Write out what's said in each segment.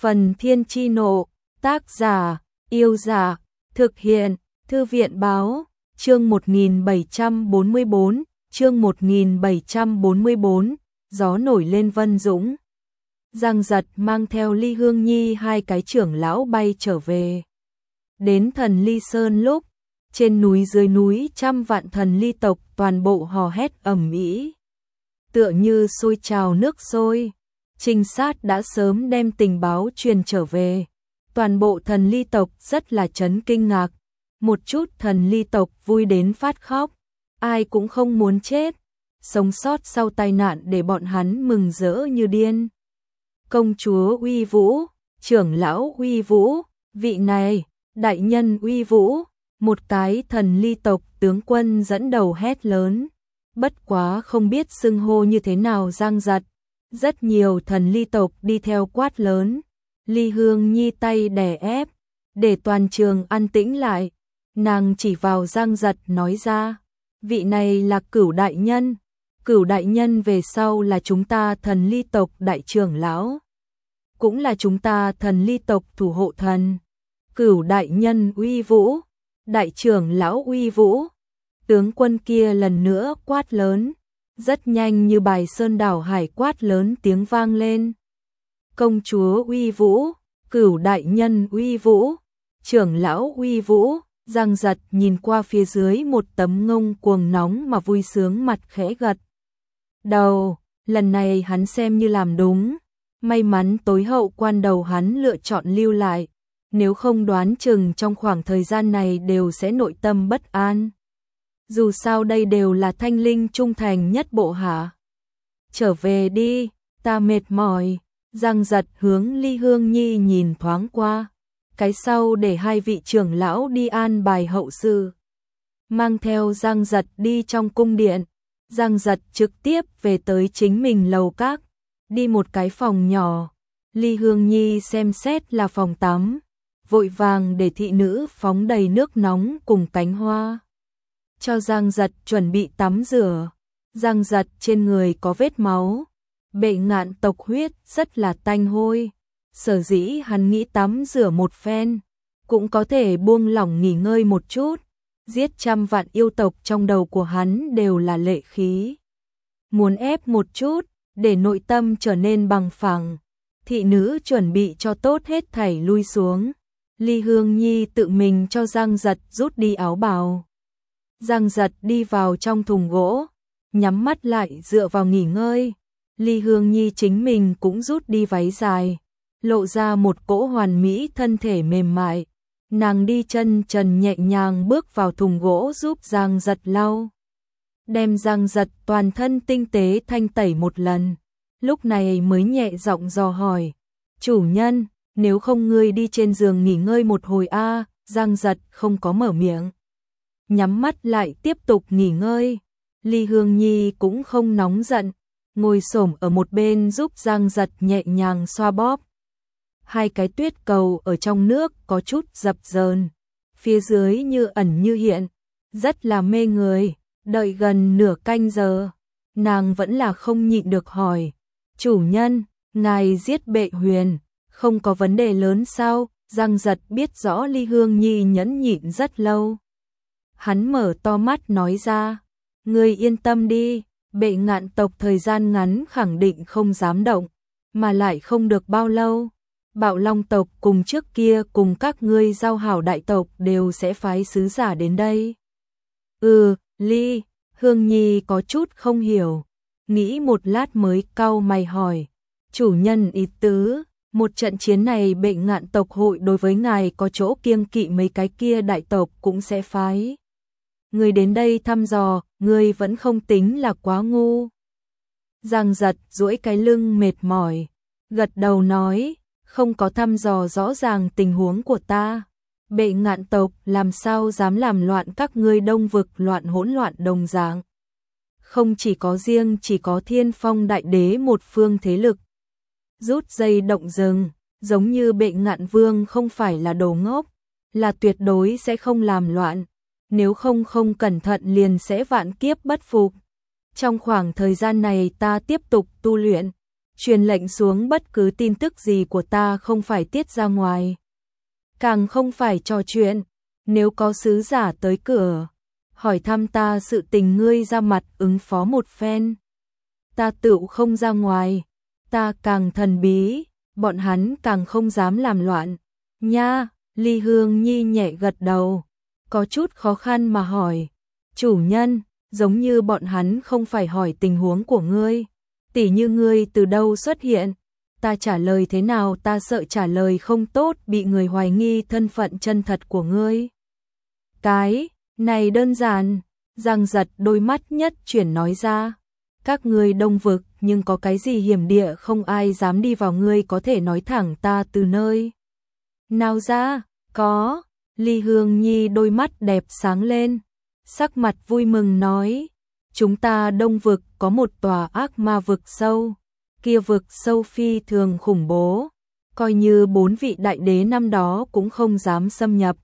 Phần Thiên Chi Nộ, tác giả, Yêu Giả, thực hiện, Thư viện Báo, chương 1744, gió nổi lên Vân Dũng. Giang Giật mang theo Ly Hương Nhi hai cái trưởng lão bay trở về. Đến Thần Ly Sơn lúc, trên núi dưới núi trăm vạn thần ly tộc toàn bộ hò hét ầm ĩ, tựa như sôi trào nước sôi. Trinh sát đã sớm đem tình báo truyền trở về. Toàn bộ thần ly tộc rất là chấn kinh ngạc. Một chút thần ly tộc vui đến phát khóc. Ai cũng không muốn chết. Sống sót sau tai nạn để bọn hắn mừng rỡ như điên. Công chúa uy vũ, trưởng lão uy vũ, vị này, đại nhân uy vũ. Một cái thần ly tộc tướng quân dẫn đầu hét lớn. Bất quá không biết xưng hô như thế nào Giang Giật. Rất nhiều thần ly tộc đi theo quát lớn. Ly Hương Nhi tay đè ép, để toàn trường an tĩnh lại. Nàng chỉ vào Giang Giật nói ra, vị này là Cửu đại nhân. Cửu đại nhân về sau là chúng ta thần ly tộc đại trưởng lão, cũng là chúng ta thần ly tộc thủ hộ thần. Cửu đại nhân uy vũ, đại trưởng lão uy vũ. Tướng quân kia lần nữa quát lớn. Rất nhanh như bài sơn đảo hải quát lớn tiếng vang lên. Công chúa uy vũ, Cửu đại nhân uy vũ, trưởng lão uy vũ. Giang Giật nhìn qua phía dưới một tấm ngông cuồng nóng mà vui sướng mặt khẽ gật đầu. Lần này hắn xem như làm đúng. May mắn tối hậu quan đầu hắn lựa chọn lưu lại. Nếu không đoán chừng trong khoảng thời gian này đều sẽ nội tâm bất an. Dù sao đây đều là thanh linh trung thành nhất bộ hạ. Trở về đi, ta mệt mỏi. Giang Giật hướng Ly Hương Nhi nhìn thoáng qua. Cái sau để hai vị trưởng lão đi an bài hậu sự. Mang theo Giang Giật đi trong cung điện. Giang Giật trực tiếp về tới chính mình lầu các. Đi một cái phòng nhỏ. Ly Hương Nhi xem xét là phòng tắm. Vội vàng để thị nữ phóng đầy nước nóng cùng cánh hoa. Cho Giang Giật chuẩn bị tắm rửa. Giang Giật trên người có vết máu. Bệ ngạn tộc huyết rất là tanh hôi. Sở dĩ hắn nghĩ tắm rửa một phen, cũng có thể buông lỏng nghỉ ngơi một chút. Giết trăm vạn yêu tộc trong đầu của hắn đều là lệ khí. Muốn ép một chút, để nội tâm trở nên bằng phẳng. Thị nữ chuẩn bị cho tốt hết thảy lui xuống. Ly Hương Nhi tự mình cho Giang Giật rút đi áo bào. Giang Giật đi vào trong thùng gỗ, nhắm mắt lại dựa vào nghỉ ngơi. Ly Hương Nhi chính mình cũng rút đi váy dài, lộ ra một cỗ hoàn mỹ thân thể mềm mại. Nàng đi chân trần nhẹ nhàng bước vào thùng gỗ giúp Giang Giật lau. Đem Giang Giật toàn thân tinh tế thanh tẩy một lần. Lúc này mới nhẹ giọng dò hỏi. Chủ nhân, nếu không ngươi đi trên giường nghỉ ngơi một hồi a. Giang Giật không có mở miệng. Nhắm mắt lại tiếp tục nghỉ ngơi. Ly Hương Nhi cũng không nóng giận, ngồi xổm ở một bên giúp Giang Giật nhẹ nhàng xoa bóp. Hai cái tuyết cầu ở trong nước có chút dập dờn, phía dưới như ẩn như hiện, rất là mê người. Đợi gần nửa canh giờ, nàng vẫn là không nhịn được hỏi. Chủ nhân, ngài giết Bệ Huyền, không có vấn đề lớn sao? Giang Giật biết rõ Ly Hương Nhi nhẫn nhịn rất lâu. Hắn mở to mắt nói ra, ngươi yên tâm đi, Bệ Ngạn tộc thời gian ngắn khẳng định không dám động, mà lại không được bao lâu. Bạo Long tộc cùng trước kia cùng các ngươi giao hảo đại tộc đều sẽ phái sứ giả đến đây. Ly Hương Nhi có chút không hiểu, nghĩ một lát mới cau mày hỏi. Chủ nhân ý tứ, một trận chiến này Bệ Ngạn tộc hội đối với ngài có chỗ kiêng kỵ, mấy cái kia đại tộc cũng sẽ phái người đến đây thăm dò, ngươi vẫn không tính là quá ngu. Giang Giật duỗi cái lưng mệt mỏi, gật đầu nói, không có thăm dò rõ ràng tình huống của ta. Bệ Ngạn tộc làm sao dám làm loạn các ngươi Đông vực loạn hỗn loạn đồng dạng. Không chỉ có Thiên Phong đại đế một phương thế lực. Rút dây động rừng, giống như Bệ Ngạn vương không phải là đồ ngốc, là tuyệt đối sẽ không làm loạn. Nếu không cẩn thận liền sẽ vạn kiếp bất phục. Trong khoảng thời gian này ta tiếp tục tu luyện, truyền lệnh xuống bất cứ tin tức gì của ta không phải tiết ra ngoài. Càng không phải trò chuyện, nếu có sứ giả tới cửa, hỏi thăm ta sự tình ngươi ra mặt ứng phó một phen. Ta tựu không ra ngoài, ta càng thần bí, bọn hắn càng không dám làm loạn. Nha, Ly Hương Nhi nhẹ gật đầu, có chút khó khăn mà hỏi, chủ nhân, giống như bọn hắn không phải hỏi tình huống của ngươi, tỉ như ngươi từ đâu xuất hiện, ta trả lời thế nào, ta sợ trả lời không tốt bị người hoài nghi thân phận chân thật của ngươi. Cái này đơn giản, Giang Giật đôi mắt nhất chuyển nói ra, các ngươi Đông Vực nhưng có cái gì hiểm địa không ai dám đi vào, ngươi có thể nói thẳng ta từ nơi nào ra. Có, Ly Hương Nhi đôi mắt đẹp sáng lên, sắc mặt vui mừng nói, chúng ta Đông Vực có một tòa ác ma vực sâu, kia vực sâu phi thường khủng bố, coi như 4 vị đại đế năm đó cũng không dám xâm nhập.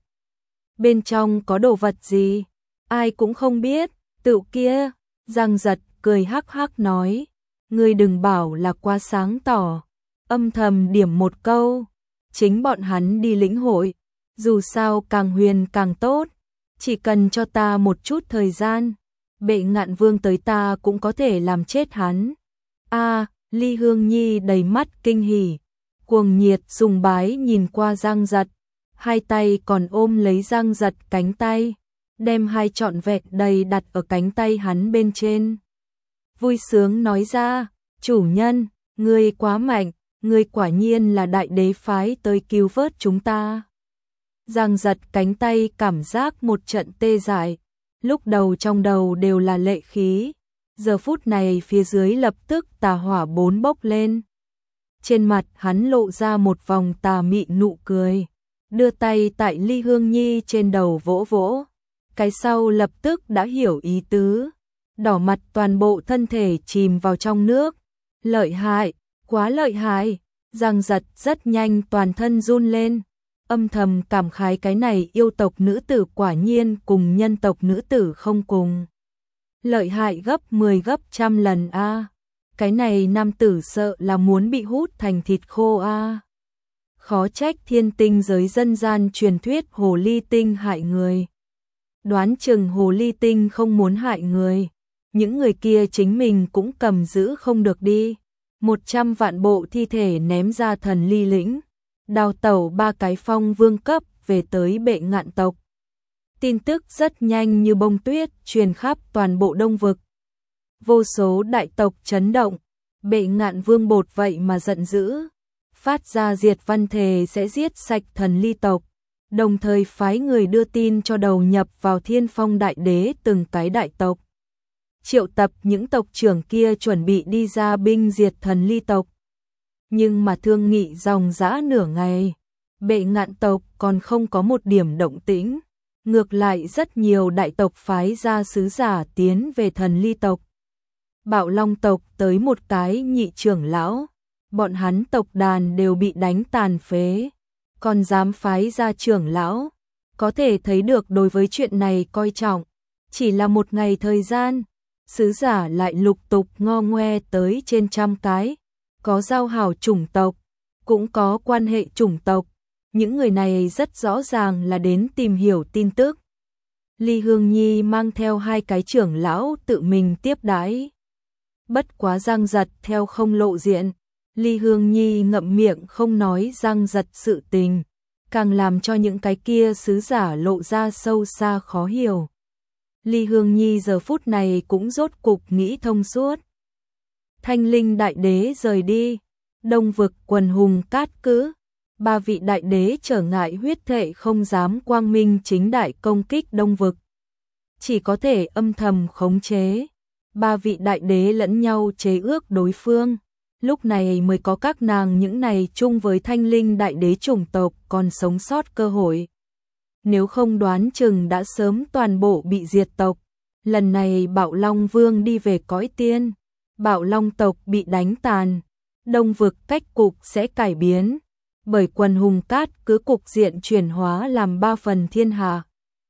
Bên trong có đồ vật gì, ai cũng không biết, tự kia. Giang Giật cười hắc hắc nói, ngươi đừng bảo là quá sáng tỏ, âm thầm điểm một câu, chính bọn hắn đi lĩnh hội, dù sao càng huyền càng tốt, chỉ cần cho ta một chút thời gian, Bệ Ngạn Vương tới ta cũng có thể làm chết hắn. A, Ly Hương Nhi đầy mắt kinh hỉ, cuồng nhiệt sùng bái nhìn qua Giang Giật, hai tay còn ôm lấy Giang Giật cánh tay, đem hai trọn vẹn đầy đặt ở cánh tay hắn bên trên. Vui sướng nói ra, chủ nhân, ngươi quá mạnh, ngươi quả nhiên là đại đế phái tới cứu vớt chúng ta. Giang Giật cánh tay cảm giác một trận tê dại, lúc đầu trong đầu đều là lệ khí, giờ phút này phía dưới lập tức tà hỏa bốn bốc lên. Trên mặt hắn lộ ra một vòng tà mị nụ cười, đưa tay tại Ly Hương Nhi trên đầu vỗ vỗ, cái sau lập tức đã hiểu ý tứ, đỏ mặt toàn bộ thân thể chìm vào trong nước. Lợi hại, quá lợi hại. Giang Giật rất nhanh toàn thân run lên, âm thầm cảm khái cái này yêu tộc nữ tử quả nhiên cùng nhân tộc nữ tử không cùng. Lợi hại gấp 10 gấp trăm lần a. Cái này nam tử sợ là muốn bị hút thành thịt khô a. Khó trách thiên tinh giới dân gian truyền thuyết hồ ly tinh hại người. Đoán chừng hồ ly tinh không muốn hại người, những người kia chính mình cũng cầm giữ không được đi. 100 vạn bộ thi thể ném ra thần ly lĩnh, đào tẩu 3 cái phong vương cấp về tới Bệ Ngạn tộc. Tin tức rất nhanh như bông tuyết truyền khắp toàn bộ Đông Vực. Vô số đại tộc chấn động, Bệ Ngạn Vương bột vậy mà giận dữ, phát ra diệt văn thề sẽ giết sạch thần ly tộc, đồng thời phái người đưa tin cho đầu nhập vào Thiên Phong đại đế từng cái đại tộc. Triệu tập những tộc trưởng kia chuẩn bị đi ra binh diệt thần ly tộc. Nhưng mà thương nghị dòng dã nửa ngày, Bệ Ngạn tộc còn không có một điểm động tĩnh. Ngược lại rất nhiều đại tộc phái ra sứ giả tiến về thần ly tộc. Bạo Long tộc tới một cái nhị trưởng lão, bọn hắn tộc đàn đều bị đánh tàn phế, còn dám phái ra trưởng lão, có thể thấy được đối với chuyện này coi trọng. Chỉ là một ngày thời gian, sứ giả lại lục tục ngo ngoe tới trên 100 cái, có giao hảo chủng tộc, cũng có quan hệ chủng tộc, những người này rất rõ ràng là đến tìm hiểu tin tức. Ly Hương Nhi mang theo 2 cái trưởng lão tự mình tiếp đãi. Bất quá Giang Giật theo không lộ diện, Ly Hương Nhi ngậm miệng không nói Giang Giật sự tình, càng làm cho những cái kia sứ giả lộ ra sâu xa khó hiểu. Ly Hương Nhi giờ phút này cũng rốt cục nghĩ thông suốt. Thanh Linh đại đế rời đi, Đông Vực quần hùng cát cứ, 3 vị đại đế trở ngại huyết thệ không dám quang minh chính đại công kích Đông Vực, chỉ có thể âm thầm khống chế. 3 vị đại đế lẫn nhau chế ước đối phương, lúc này mới có các nàng những này chung với Thanh Linh đại đế chủng tộc còn sống sót cơ hội. Nếu không đoán chừng đã sớm toàn bộ bị diệt tộc. Lần này Bạo Long Vương đi về cõi tiên, Bạo Long tộc bị đánh tàn, Đông Vực cách cục sẽ cải biến, bởi quần hùng cát cứ cục diện chuyển hóa làm 3 phần thiên hạ.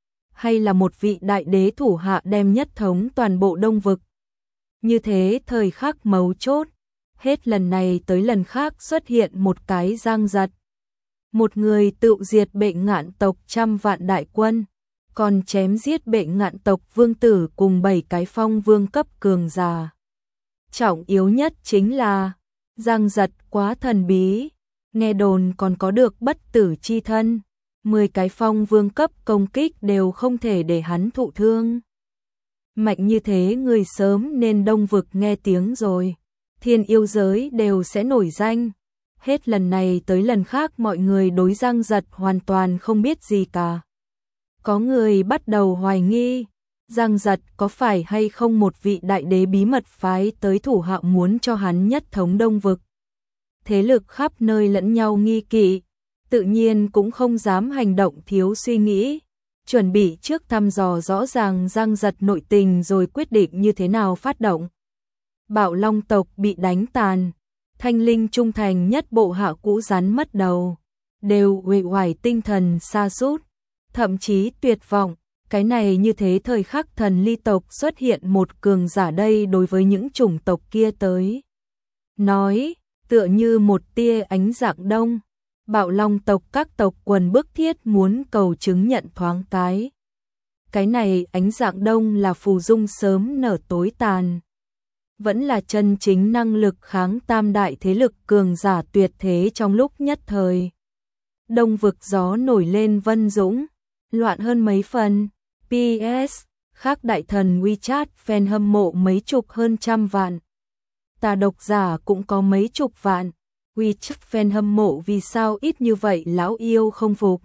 Hay là một vị đại đế thủ hạ đem nhất thống toàn bộ Đông Vực. Như thế thời khắc mấu chốt, Hết lần này tới lần khác xuất hiện một cái Giang Giật. Một người tự diệt Bệ Ngạn tộc 100 vạn đại quân, còn chém giết Bệ Ngạn tộc vương tử cùng 7 cái phong vương cấp cường giả. Trọng yếu nhất chính là Giang Giật quá thần bí, nghe đồn còn có được bất tử chi thân, 10 cái phong vương cấp công kích đều không thể để hắn thụ thương. Mạnh như thế người sớm nên Đông Vực nghe tiếng rồi, thiên yêu giới đều sẽ nổi danh. Hết lần này tới lần khác mọi người đối Giang Giật hoàn toàn không biết gì cả. Có người bắt đầu hoài nghi, Giang Giật có phải hay không một vị đại đế bí mật phái tới thủ hạ muốn cho hắn nhất thống Đông Vực. Thế lực khắp nơi lẫn nhau nghi kỵ, tự nhiên cũng không dám hành động thiếu suy nghĩ, chuẩn bị trước thăm dò rõ ràng Giang Giật nội tình rồi quyết định như thế nào phát động. Bạo Long tộc bị đánh tàn, Thanh linh trung thành nhất bộ hạ cũ rắn mất đầu, đều uể oải tinh thần sa sút, thậm chí tuyệt vọng. Cái này như thế thời khắc Thần Ly tộc xuất hiện một cường giả đây đối với những chủng tộc kia tới nói, tựa như một tia ánh rạng đông. Bạo Long tộc các tộc quần bức thiết muốn cầu chứng nhận thoáng cái. Cái này ánh rạng đông là phù dung sớm nở tối tàn, vẫn là chân chính năng lực kháng tam đại thế lực cường giả tuyệt thế trong lúc nhất thời. Đông Vực gió nổi lên vân dũng, loạn hơn mấy phần. PS, khác đại thần WeChat fan hâm mộ mấy chục hơn 100 vạn. Tà độc giả cũng có mấy chục vạn. WeChat fan hâm mộ vì sao ít như vậy lão yêu không phục.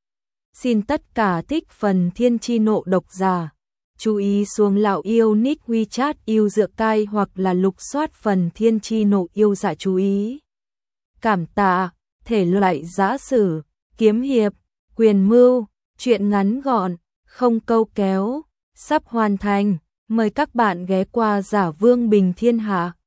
Xin tất cả thích phần thiên chi nộ độc giả chú ý xuống lão yêu nick WeChat yêu dựa cai hoặc là lục soát phần thiên chi nộ yêu dạ chú ý. Cảm tạ, thể loại giã sử, kiếm hiệp, quyền mưu, truyện ngắn gọn, không câu kéo, sắp hoàn thành, mời các bạn ghé qua Giả Vương Bình Thiên Hạ.